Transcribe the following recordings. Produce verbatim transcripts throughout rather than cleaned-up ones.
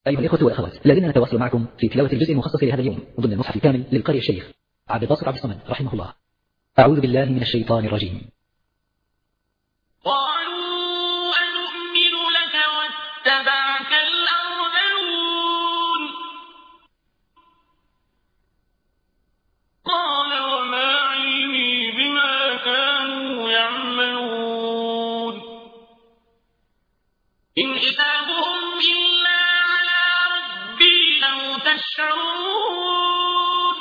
أيها الإخوة والأخوات، لازلنا نتواصل معكم في تلاوة الجزء المخصص لهذا اليوم ضمن المصحف الكامل للقارئ الشيخ عبد الباسط عبد الصمد رحمه الله. أعوذ بالله من الشيطان الرجيم. قالوا أنؤمن لك واتبعك الأرذلون قال وما علمي بما كانوا يعملون إن حسابهم إلا على ربي لو تشعرون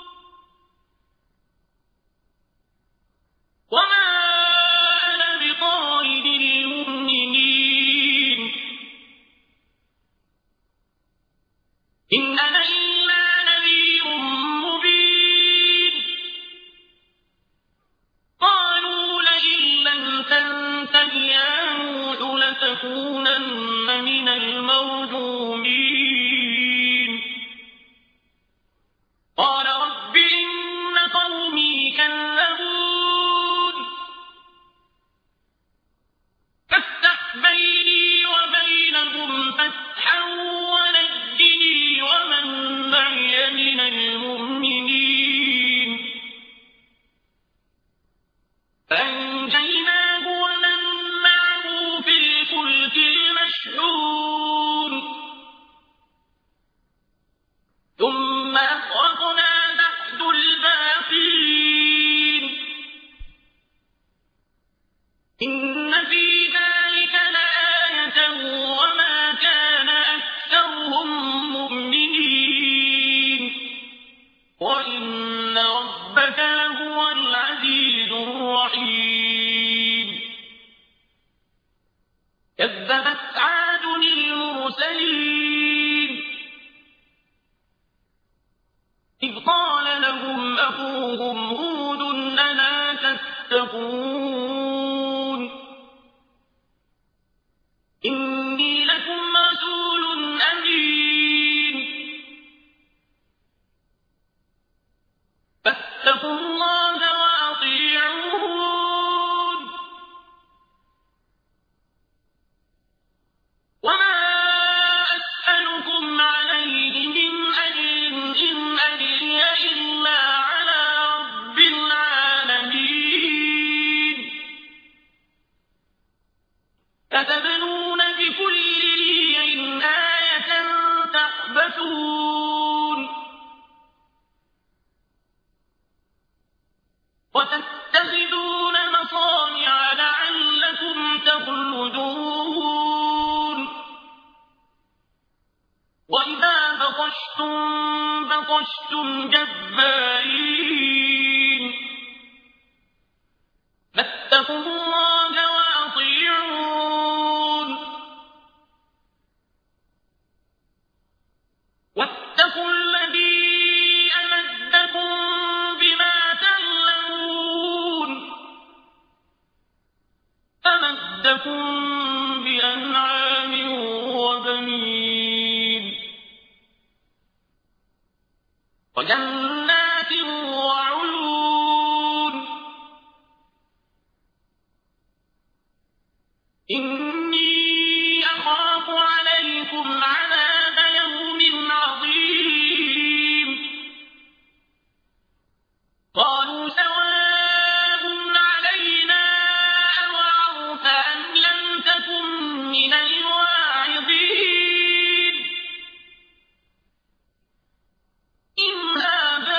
وما أنا بطارد المؤمنين إن أنا إلا نذير مبين قالوا لئن لم تنته يا نوح لتكونن من المرجومين قال رب إن قومي كذبون فافتح بيني وبينهم فتحا ونجني ومن معي من المؤمنين فأنجيناه ومن معه في الفلك المشحون ثم أغرقنا بعد الباقين إن في ذلك لآية وما كان أكثرهم مؤمنين وإن ربك لهو العزيز الرحيم كذبت عاد المرسلين إذ قال لهم أخوهم هود ألا تتقون إني لكم رسول أمين فاتقوا الله وأطيعون وما أسألكم عليه من أجر إن أجري إلا على رب العالمين أتبنون بكل ريع آية تعبثون وتتخذون مصانع لعلكم تخلدون وإذا بطشتم بطشتم جبارين فاتقوا الله وأطيعون واتقوا الذي أمدكم بما تعلمون أمدكم بأنعام وبنين وجنات وعيون إني أخاف عليكم عذاب يوم عظيم قالوا سواء علينا أوعظت أم لم تكن من الواعظين إن هذا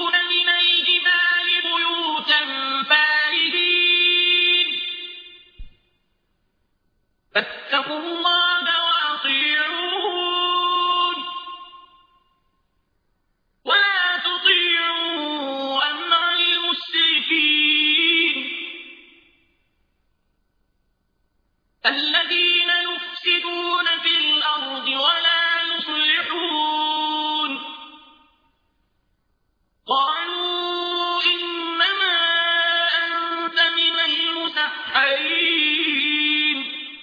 وتنحتون من الجبال بيوتا فارهين فاتقوا الله وأطيعون ولا تطيعوا أمر المسرفين الذين يفسدون في الأرض ولا يصلحون قالوا إنما أنت من المسحرين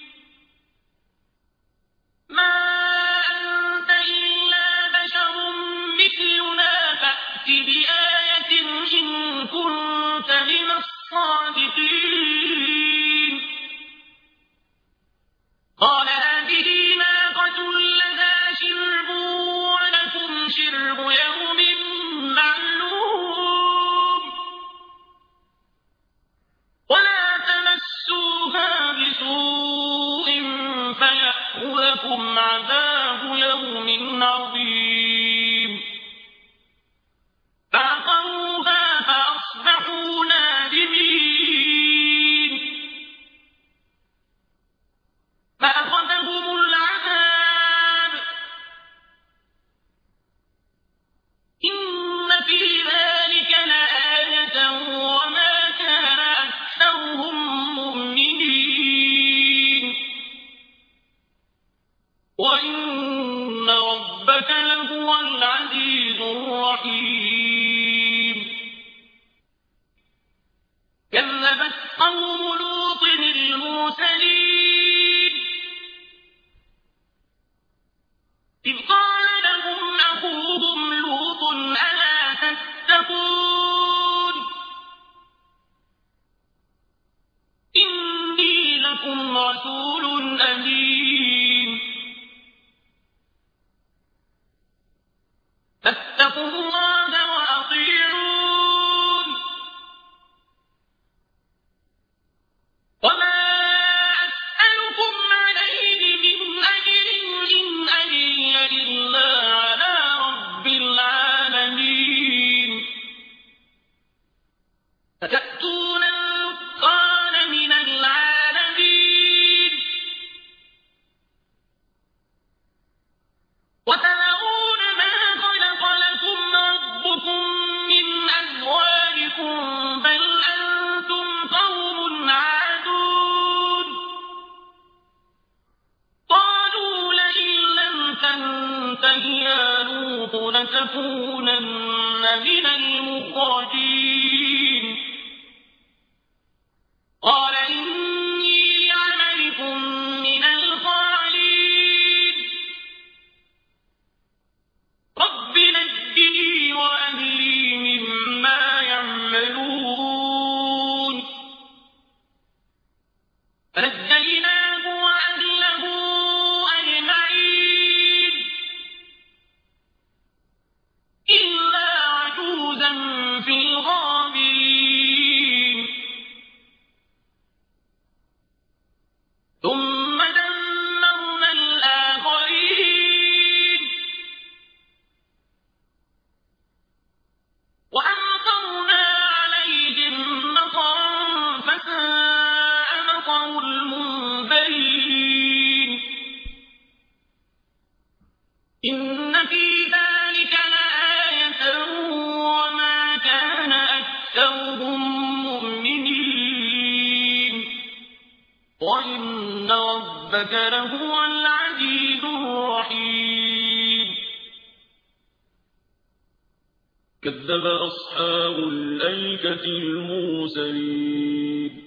ما أنت إلا بشر مثلنا فأت بآية إن كنت من الصادقين قال هذه ناقة لها شرب ولكم شرب يوم معلوم ولا تمسوها بسوء فيأخذكم عذاب يوم عظيم فعقروها فأصبحوا نادمين فأخذهم العذاب إن في ذلك لآية وما كان أكثرهم مؤمنين وإن ربك لهو العزيز الرحيم كذبت قوم لوط المرسلين إذ قال لهم أخوهم لوط ألا تتقون إني لكم رسول أمين فاتقوا الله وأطيعون وما أسألكم عليه من أجر إن أجري إلا على رب العالمين أتأتون الذكران من العالمين وتذرون ما خلق لكم ربكم من أزواجكم بل أنتم قوم عادون قالوا لئن لم تنته يا لوط لتكونن من المخرجين قال إني لعملكم من القالين رب نجني وأهلي مما يعملون فنجيناه وأهله أجمعين إلا عجوزا في الغابرين ثم دمرنا الآخرين وأمطرنا عليهم مطرا فساء مطر المنذرين إن في ذلك لآية وما كان أكثرهم مؤمنين وإن ربك لهو العزيز الرحيم كذب أصحاب الأيكة المرسلين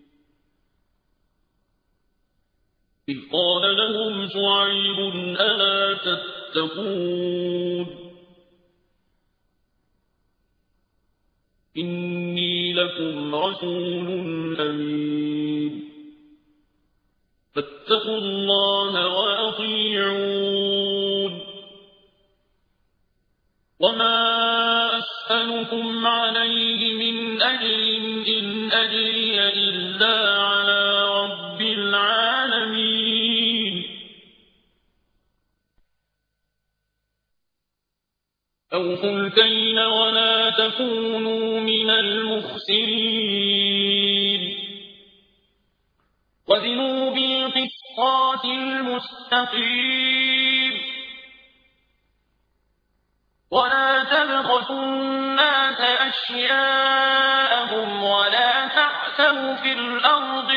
إذ قال لهم شعيب ألا تتقون إني لكم رسول أمين فاتقوا الله وأطيعون وما أسألكم عليه من أجر إن أجري إلا على رب العالمين أوفوا الكيل ولا تكونوا من المخسرين وزنوا بالقسطاس المستقيم ولا تبخسوا الناس أشياءهم ولا تعثوا في الأرض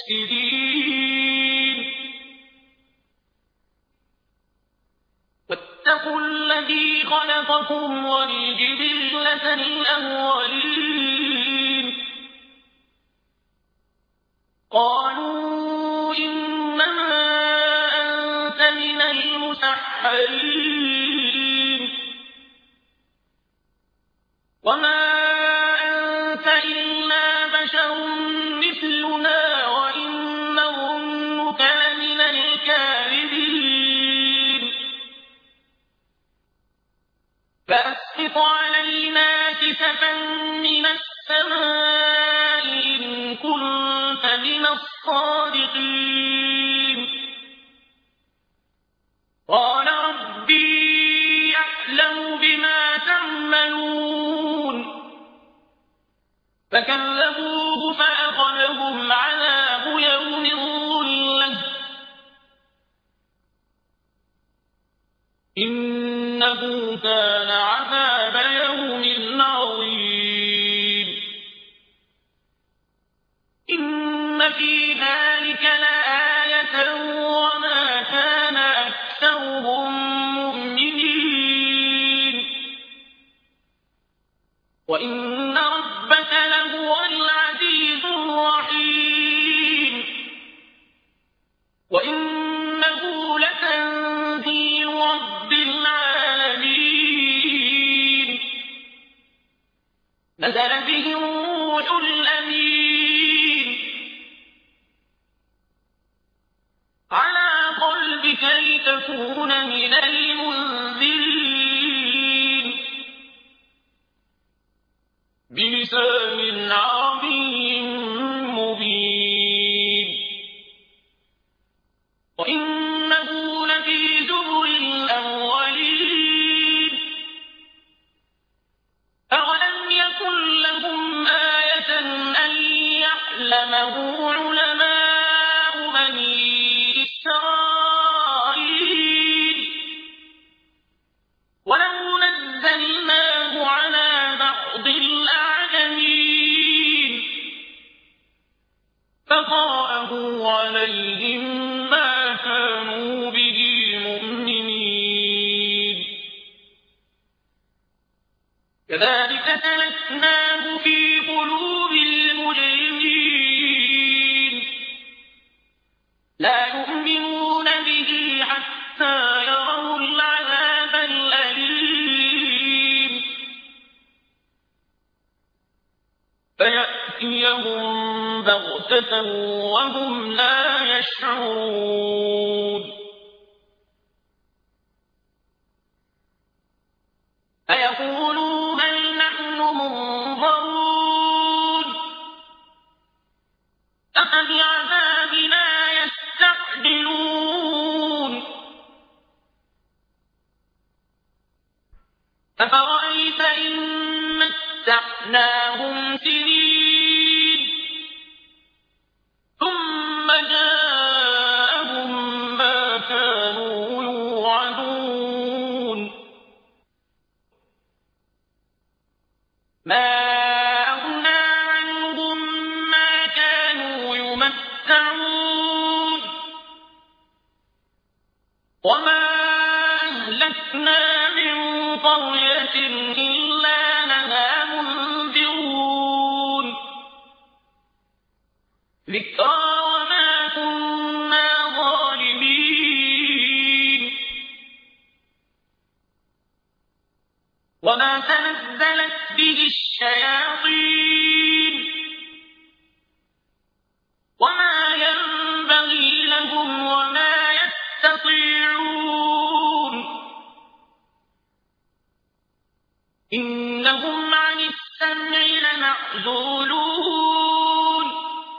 مفسدين واتقوا الذي خلقكم والجبلة الأولين قالوا إنما أنت من المسحرين وما أنت إلا بشر مثلنا وإن نظنك لمن الكاذبين فأسقط علينا كسفا من السماء إن كنت من الصادقين قال ربي أعلم بما تعملون فكذبوه فأخذهم عذاب يوم الظلة إنه كان عذاب يوم عظيم إن في ذلك لآية وما كان أكثرهم مؤمنين وإن ربك لهو العزيز الرحيم وإنه لتنزيل رب العالمين نزل به الروح الأمين على قلبك لتكون من المنذرين بلسان عربي مبين وإنه لفي زبر الأولين أولم يكن لهم آية أن يعلمه علماء بني إسرائيل ولو نزلناه على بعض الأعجمين فقرأه عليهم ما كانوا به مؤمنين كذلك سلكناه في قلوب المجرمين لا يؤمنون به حتى يروا العذاب الأليم فيأتيهم بغتة وهم لا يشعرون فيقولوا هل نحن منظرون أفبعذابنا يستعجلون أفرأيت إن متعناهم سنين ثم جاءهم ما كانوا يوعدون ما أغنى عنهم ما كانوا يمتعون وما أهلكنا من قرية إلا لها منذرون ذكرى وما كنا ظالمين وما تنزلت به الشياطين وما ينبغي لهم وما يستطيعون إنهم عن السمع لمعزولون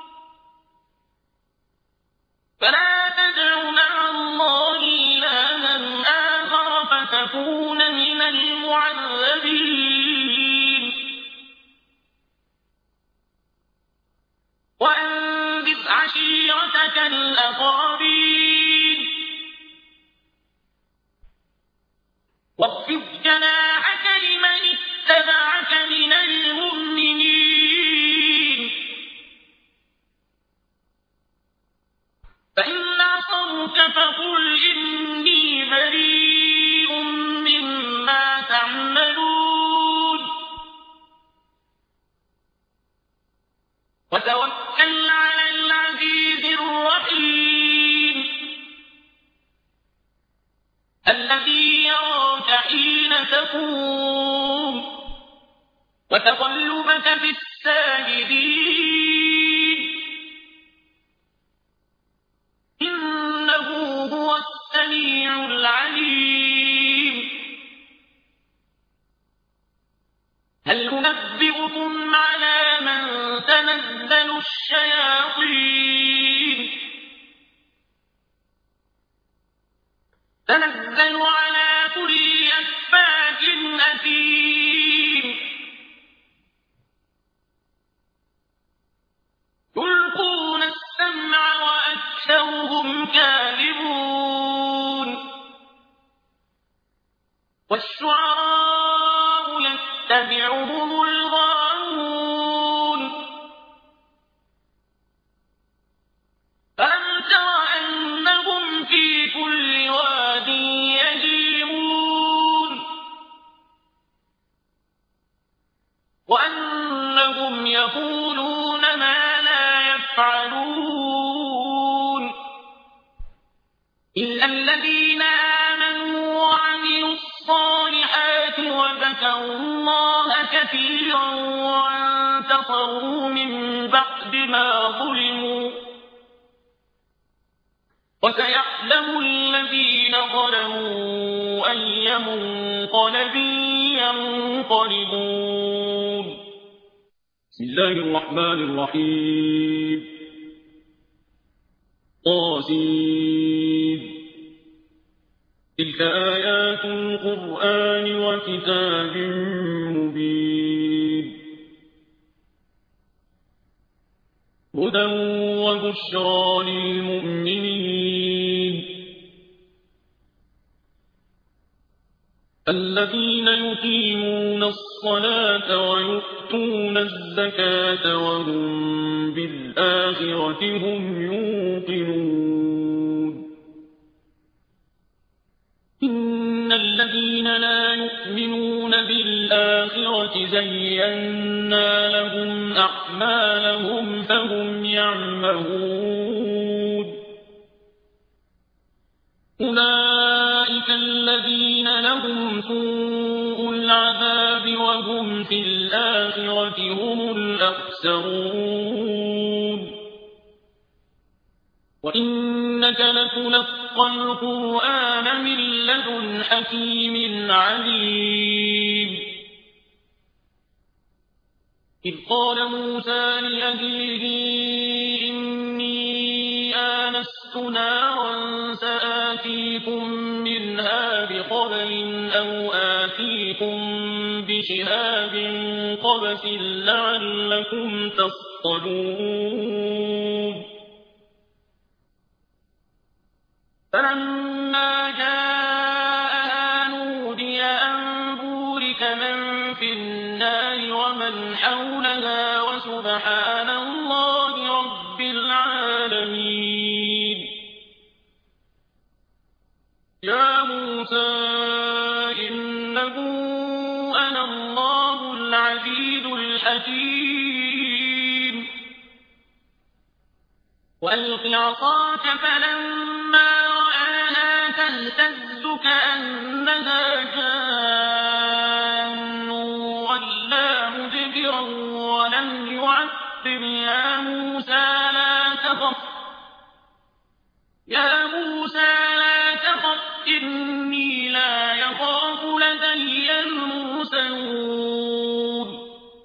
فلا تدع مع الله إلها آخر فتكون من المعذبين وأنذر عشيرتك الأقربين واخفض جناحك لمن اتبعك من المؤمنين فإن عصوك فقل إني بريء مما تعملون وتوكل على العزيز الرحيم الذي يراك حين تقوم وتقلبك في الساجدين إنه هو السميع العليم هل أنبئكم على من تنزل الشياطين تنزل على كل أفاك أثيم يلقون السمع وأكثرهم كاذبون والشعراء يتبعهم الغاوون فلم تر أنهم في كل واد يهيمون وأنهم يقولون ما لا يفعلون إلا الذين آمنوا وعملوا الصالحات وذكروا الله كثيرا وانتصروا من بعد ما ظلموا وسيعلم الذين ظلموا أي منقلب ينقلبون بسم الله الرحمن الرحيم طاسين تلك آيات القرآن وكتاب مبين هدى وبشرى للمؤمنين الذين يقيمون الصلاة ويؤتون الزكاة وهم بالآخرة هم يوقنون إن الذين لا يؤمنون بالآخرة زينا لهم أعمالهم فهم يعمهون أولئك الذين لهم سوء العذاب وهم في الآخرة هم الأخسرون وإنك لتلقى القرآن من لدن حكيم عليم إذ قال موسى لأهله إني آنست نارا سآتيكم منها بخبر أو آتيكم بشهاب قبس لعلكم تصطلون فلما جاءها نودي أن بورك من في النار ومن حولها وسبحان الله رب العالمين يا موسى إنه أنا الله العزيز الحكيم وألق عصاك فلما رآها تهتز كأنها جان ولا مدبرا ولم يعقب يا موسى لا تخف يا موسى لا تخف إني لا يخاف لدي المرسلون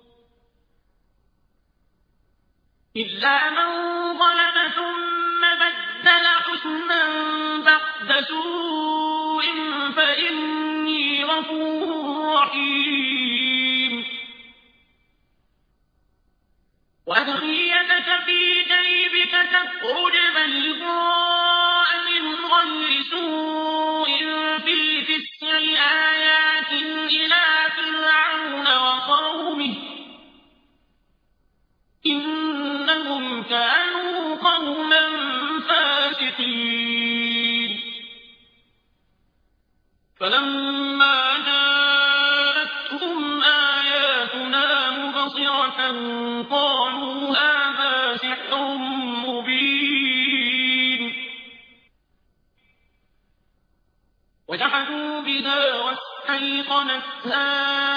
إلا من ظلم ثم بدل حسنا بعد سوء فإني غفور رحيم وأدخل يدك في جيبك تخرج بيضاء من غير سوء في تسع آيات إلى فرعون وقومه إنهم كانوا قوما فاسقين فلما جاءتهم آياتنا مبصرة قالوا هذا سحر مبين وجحدوا بها واستيقنتها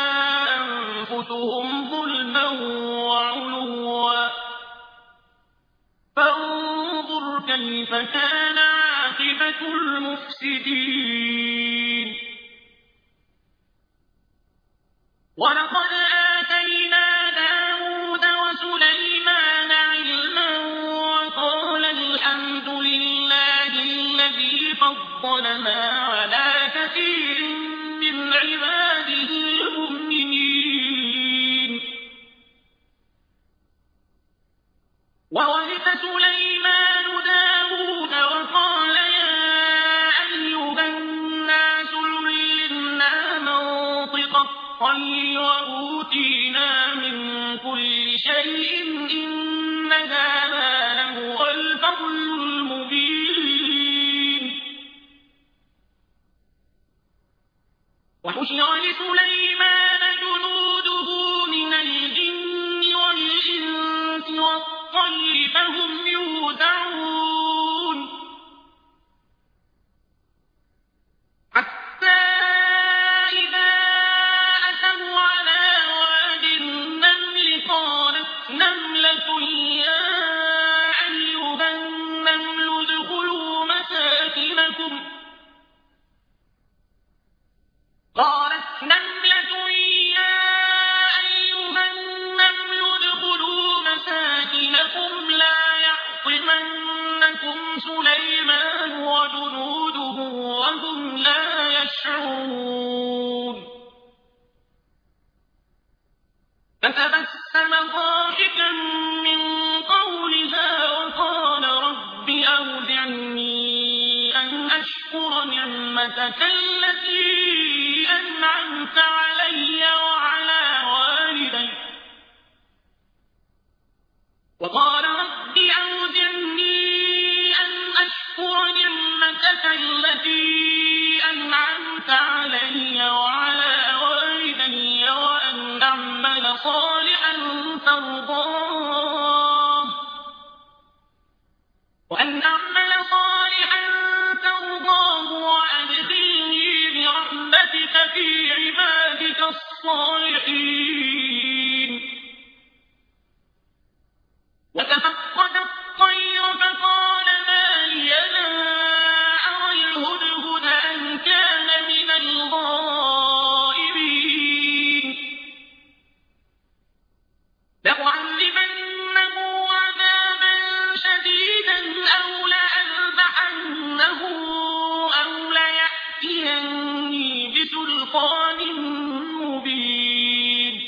أنفسهم ظلما وعلوا فانظر كيف كان عاقبة المفسدين ولقد آتينا داود وسليمان علما وقال الحمد لله الذي فضلنا على كثير من عباده المؤمنين وورث سليمان داود وقال يا أيها الناس علمنا منطق الطير وأوتينا من كل شيء إن هذا لهو الفضل المبين وحشر لسليمان جنوده من الجن والإنس والطير فهم يوزعون حتى إذا أتوا على واد النمل قالت نملة يا أيها النمل ادخلوا مساكنكم قالت نملة يا أيها النمل ادخلوا مساكنكم لا يحطمنكم سليمان وجنوده وهم لا يشعرون فتبسم ضاحكا من قولها وقال رب أوزعني أن أشكر نعمتك التي أنعمت علي وعلى والدي وقال رب أوزعني أن أشكر نعمتك التي أنعمت علي وعلى والدي وأن أعمل صالحا ترضاه وأن أعمل صالحا ترضاه وأدخلني برحمتك في عبادك الصالحين وتفقد الطير فقال ما لي لا أرى الهدهد أم كان من الغائبين لأعذبنه عذابا شديدا أو لأذبحنه أو ليأتيني بسلطان مبين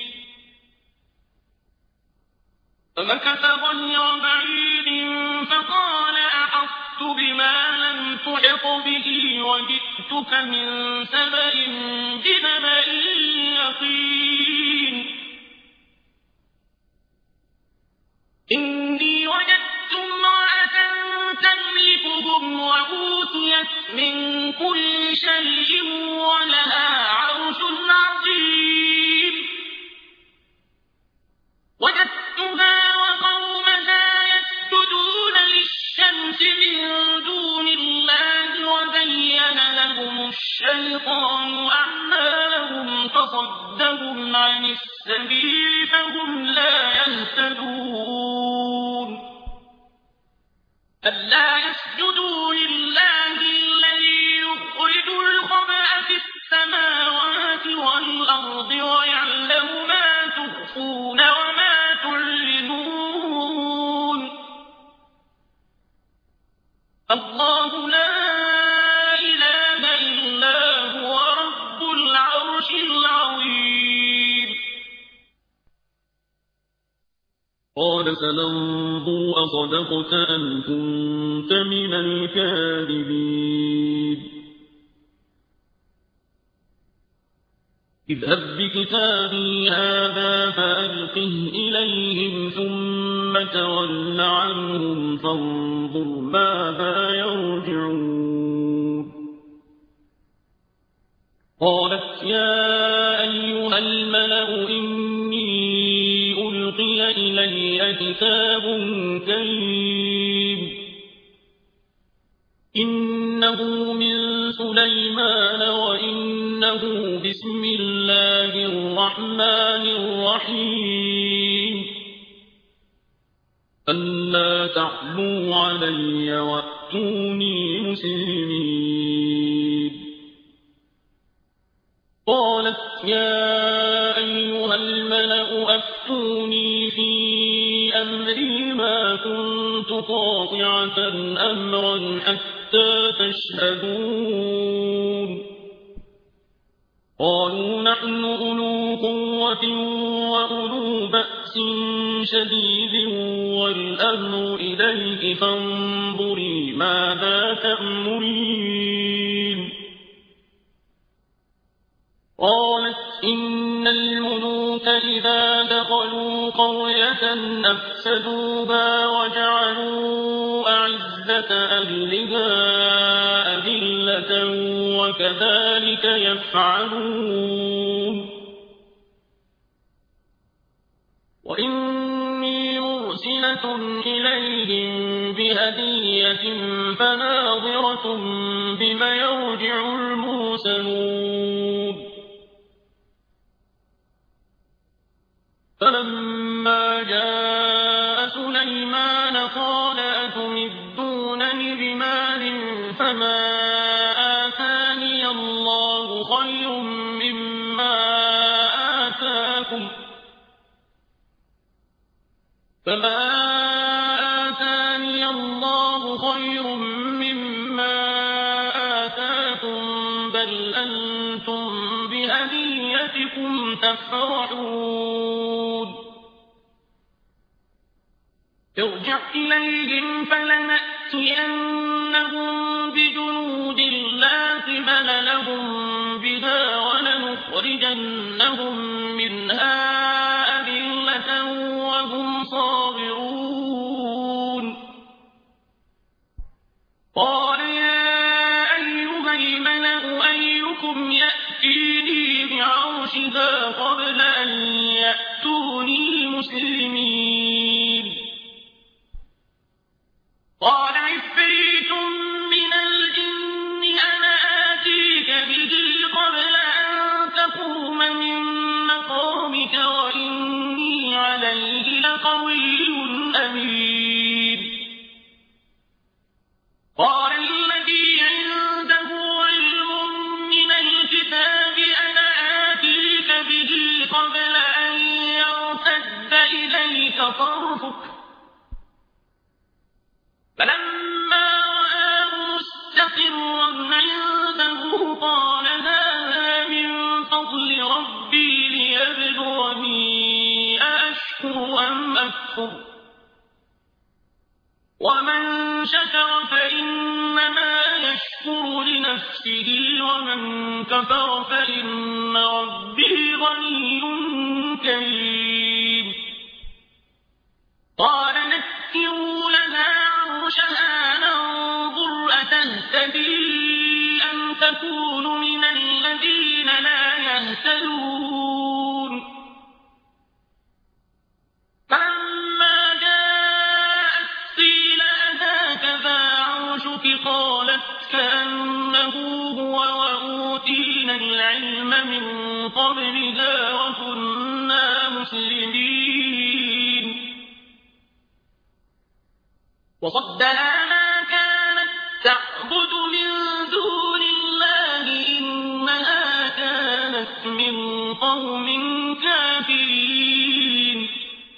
فمكث غير بعيد فقال أحطت بما لم تحط به وجئتك من سبأ بنبأ يقين إني وجدت امرأة تملكهم وأوتيت من كل شيء ولها عرش عظيم وجدتها وقومها يسجدون للشمس من دون الله وزين لهم الشيطان أعمالهم فصدهم عن السبيل فهم لا يهتدون ألا يسجدوا لله الذي يخرج الخبأ في السماوات والأرض قال سننظر أصدقت أم كنت من الكاذبين اذهب بكتابي هذا فألقه إليهم ثم تول عنهم فانظر ماذا يرجعون قالت يا أيها الملأ إني ألقي إلي كتاب كريم إنه من سليمان وإنه بسم الله الرحمن الرحيم ألا تعلوا علي وأتوني مسلمين قالت يا أيها الملأ أفتوني في أمري ما كنت قاطعة أمرا حتى تشهدون قالوا نحن أولو قوة وأولو بأس شديد والأمر إليك فانظري ماذا تأمرين قالت إن الملوك إذا دخلوا قرية أفسدوها وجعلوا أعزة أهلها أذلة وكذلك يفعلون وإني مرسلة إليهم بهدية فناظرة بما يرجع المرسلون فلما جاء سليمان قال أتمدونني بمال فما آتاني الله خير مما آتاكم فما آتاني الله خير مما آتاكم بل أنتم بهديتكم تفرحون ارجع إليهم فلنأتينهم بجنود لا قبل لهم بها ولنخرجنهم منها أذلة وهم صاغرون قال يا أيها الملأ أيكم يأتيني بعرشها قبل أن يأتوني مسلمين قال عفريت من الجن أنا آتيك به قبل أن تقوم من مقامك وإني عليه لقوي أمين قال الذي عنده علم من الكتاب أنا آتيك به قبل أن يرتد إليك طرفك فلما رآه مستقرا عنده قال هذا من فضل ربي ليبلوني أأشكر أم أكفر ومن شكر فإنما يشكر لنفسه ومن كفر فإن ربي غني كريم قال نكروا لها عرشها ننظر أتهتدي أم تكون من الذين لا يهتدون فلما جاءت قيل أهكذا عرشك قالت كأنه هو وأوتينا العلم من قبلها وكنا مسلمين وصدها ما كانت تعبد من دون الله إنها كانت من قوم كافرين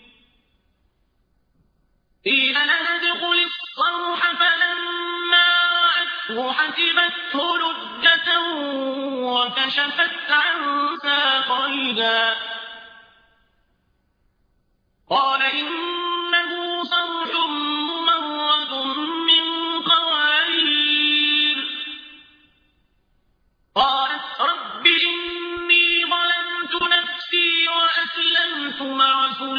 قيل لها ادخل الصرح فلما رأته حسبته لجة وكشفت عن ساقيها قال إن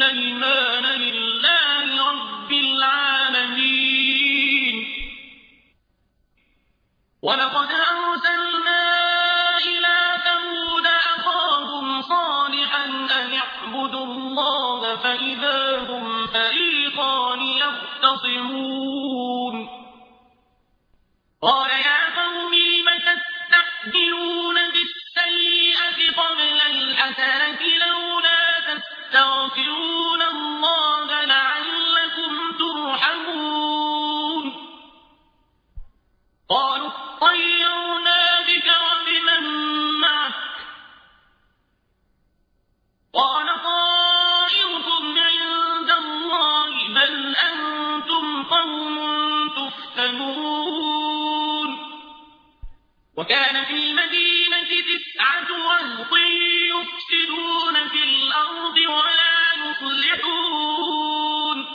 سليمان لله رب العالمين. ولقد أرسلنا إلى ثمود أخاهم صالحا أن اعبدوا الله فإذا هم فريقان يختصمون. قال يا قوم لم تستعجلون بالسيئة قبل الحسنة لولا تستغفرون الله لعلكم ترحمون. قالوا اطيرنا بك وبمن معك قال طائركم عند الله بل أنتم قوم تفتنون. وكان في المدينة تسعة رهط يفسدون في الأرض ولا يصلحون.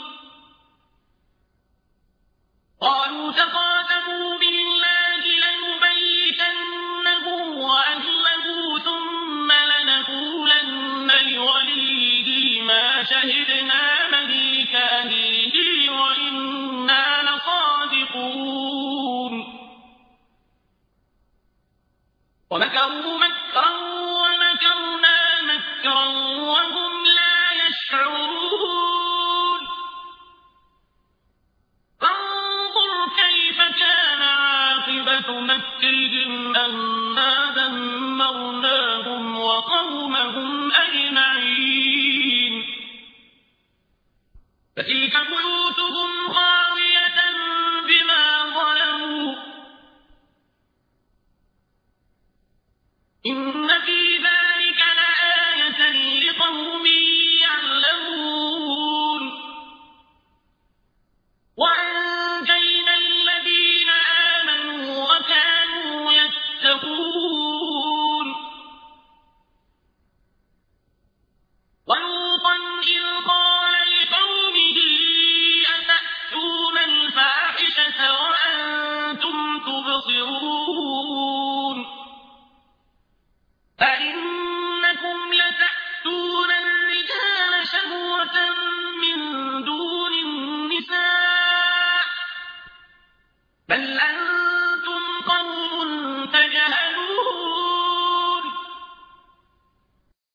قالوا تقاسموا بالله لنبيتنه وأهله ثم لنقولن لوليه ما شهدنا ملك أهله وإنا لصادقون. ومكروا مكرا ومكرنا مكرا وهم لا يشعرون. فانظر كيف كان عاقبة مكرهم أنا دمرناهم وقومهم أجمعين. فتلك بيوتهم خاوية بما ظلموا إن في ذلك لآية لقوم يعلمون. وأنجينا الذين آمنوا وكانوا يتقون. ولوطا إذ قال لقومه أتأتون الفاحشة وأنتم تبصرون